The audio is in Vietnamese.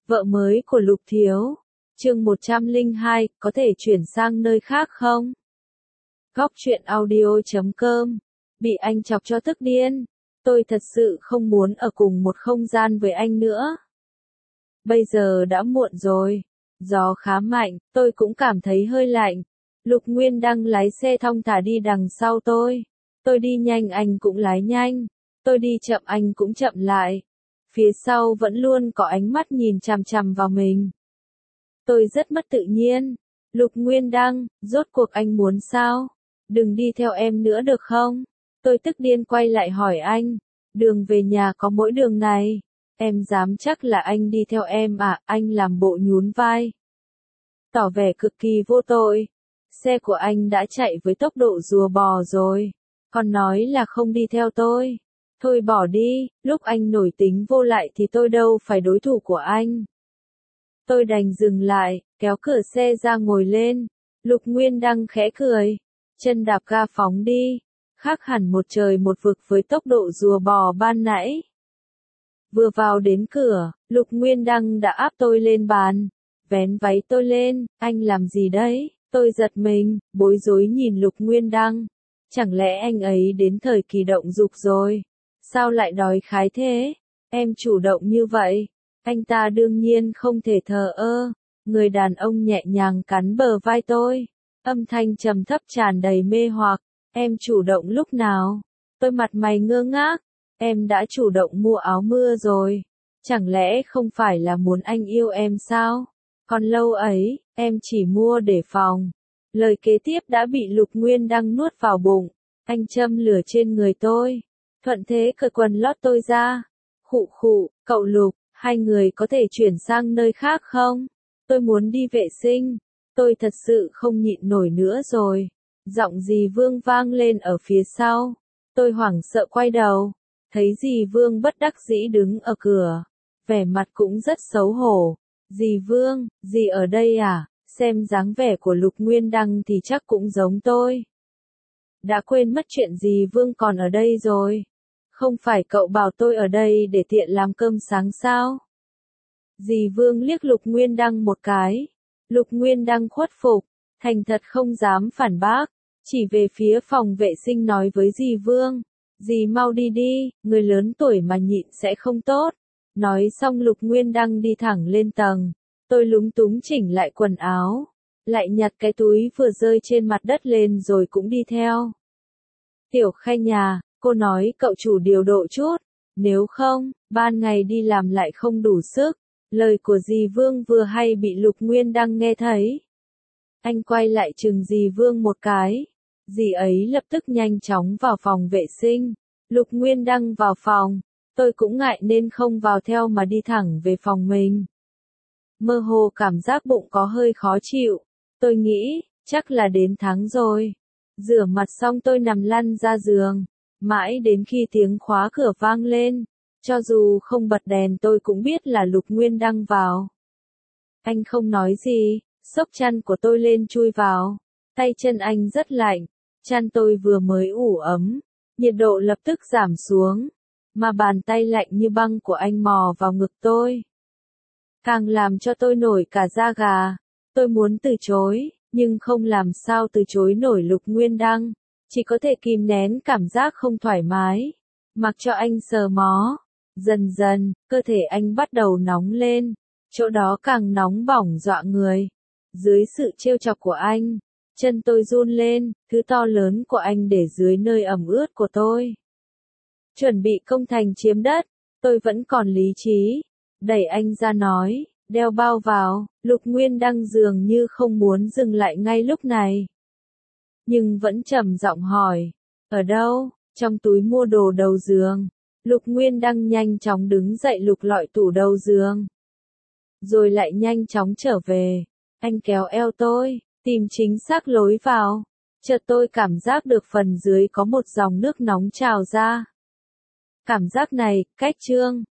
Vợ mới của Lục Thiếu. Chương 102, có thể chuyển sang nơi khác không? Góc truyện audio.com. Bị anh chọc cho tức điên. Tôi thật sự không muốn ở cùng một không gian với anh nữa. Bây giờ đã muộn rồi. Gió khá mạnh, tôi cũng cảm thấy hơi lạnh. Lục Nguyên đang lái xe thong thả đi đằng sau tôi. Tôi đi nhanh anh cũng lái nhanh. Tôi đi chậm anh cũng chậm lại. Phía sau vẫn luôn có ánh mắt nhìn chằm chằm vào mình. Tôi rất mất tự nhiên. Lục Nguyên Đăng, rốt cuộc anh muốn sao? Đừng đi theo em nữa được không? Tôi tức điên quay lại hỏi anh. Đường về nhà có mỗi đường này. Em dám chắc là anh đi theo em à? Anh làm bộ nhún vai. Tỏ vẻ cực kỳ vô tội. Xe của anh đã chạy với tốc độ rùa bò rồi. Còn nói là không đi theo tôi. Thôi bỏ đi, lúc anh nổi tính vô lại thì tôi đâu phải đối thủ của anh. Tôi đành dừng lại, kéo cửa xe ra ngồi lên. Lục Nguyên Đăng khẽ cười. Chân đạp ga phóng đi. Khác hẳn một trời một vực với tốc độ rùa bò ban nãy. Vừa vào đến cửa, Lục Nguyên Đăng đã áp tôi lên bàn. Vén váy tôi lên, anh làm gì đấy? Tôi giật mình, bối rối nhìn Lục Nguyên Đăng. Chẳng lẽ anh ấy đến thời kỳ động dục rồi? Sao lại đói khái thế? Em chủ động như vậy. Anh ta đương nhiên không thể thờ ơ. Người đàn ông nhẹ nhàng cắn bờ vai tôi. Âm thanh trầm thấp tràn đầy mê hoặc. Em chủ động lúc nào? Tôi mặt mày ngơ ngác. Em đã chủ động mua áo mưa rồi. Chẳng lẽ không phải là muốn anh yêu em sao? Còn lâu ấy, em chỉ mua để phòng. Lời kế tiếp đã bị Lục Nguyên Đăng nuốt vào bụng. Anh châm lửa trên người tôi. Thuận thế cởi quần lót tôi ra. Khụ khụ, cậu Lục, hai người có thể chuyển sang nơi khác không? Tôi muốn đi vệ sinh. Tôi thật sự không nhịn nổi nữa rồi. Giọng dì Vương vang lên ở phía sau. Tôi hoảng sợ quay đầu. Thấy dì Vương bất đắc dĩ đứng ở cửa. Vẻ mặt cũng rất xấu hổ. Dì Vương, dì ở đây à? Xem dáng vẻ của Lục Nguyên Đăng thì chắc cũng giống tôi. Đã quên mất chuyện dì Vương còn ở đây rồi. Không phải cậu bảo tôi ở đây để tiện làm cơm sáng sao? Dì Vương liếc Lục Nguyên Đăng một cái. Lục Nguyên Đăng khuất phục, thành thật không dám phản bác, chỉ về phía phòng vệ sinh nói với dì Vương. Dì mau đi đi, người lớn tuổi mà nhịn sẽ không tốt. Nói xong Lục Nguyên Đăng đi thẳng lên tầng. Tôi lúng túng chỉnh lại quần áo. Lại nhặt cái túi vừa rơi trên mặt đất lên rồi cũng đi theo. Tiểu Khai nhà, cô nói cậu chủ điều độ chút. Nếu không, ban ngày đi làm lại không đủ sức. Lời của dì Vương vừa hay bị Lục Nguyên Đăng nghe thấy. Anh quay lại chừng dì Vương một cái. Dì ấy lập tức nhanh chóng vào phòng vệ sinh. Lục Nguyên Đăng vào phòng. Tôi cũng ngại nên không vào theo mà đi thẳng về phòng mình. Mơ hồ cảm giác bụng có hơi khó chịu. Tôi nghĩ, chắc là đến tháng rồi. Rửa mặt xong tôi nằm lăn ra giường. Mãi đến khi tiếng khóa cửa vang lên. Cho dù không bật đèn tôi cũng biết là Lục Nguyên Đăng vào. Anh không nói gì, xốc chăn của tôi lên chui vào. Tay chân anh rất lạnh. Chăn tôi vừa mới ủ ấm. Nhiệt độ lập tức giảm xuống. Mà bàn tay lạnh như băng của anh mò vào ngực tôi. Càng làm cho tôi nổi cả da gà. Tôi muốn từ chối, nhưng không làm sao từ chối nổi Lục Nguyên Đăng. Chỉ có thể kìm nén cảm giác không thoải mái. Mặc cho anh sờ mó. Dần dần, cơ thể anh bắt đầu nóng lên. Chỗ đó càng nóng bỏng dọa người. Dưới sự trêu chọc của anh, chân tôi run lên, thứ to lớn của anh để dưới nơi ẩm ướt của tôi. Chuẩn bị công thành chiếm đất, tôi vẫn còn lý trí. Đẩy anh ra nói, đeo bao vào. Lục Nguyên Đăng dường như không muốn dừng lại ngay lúc này. Nhưng vẫn trầm giọng hỏi, ở đâu? Trong túi mua đồ đầu giường. Lục Nguyên Đăng nhanh chóng đứng dậy lục lọi tủ đầu giường. Rồi lại nhanh chóng trở về. Anh kéo eo tôi, tìm chính xác lối vào. Chợt tôi cảm giác được phần dưới có một dòng nước nóng trào ra. Cảm giác này, cách trương,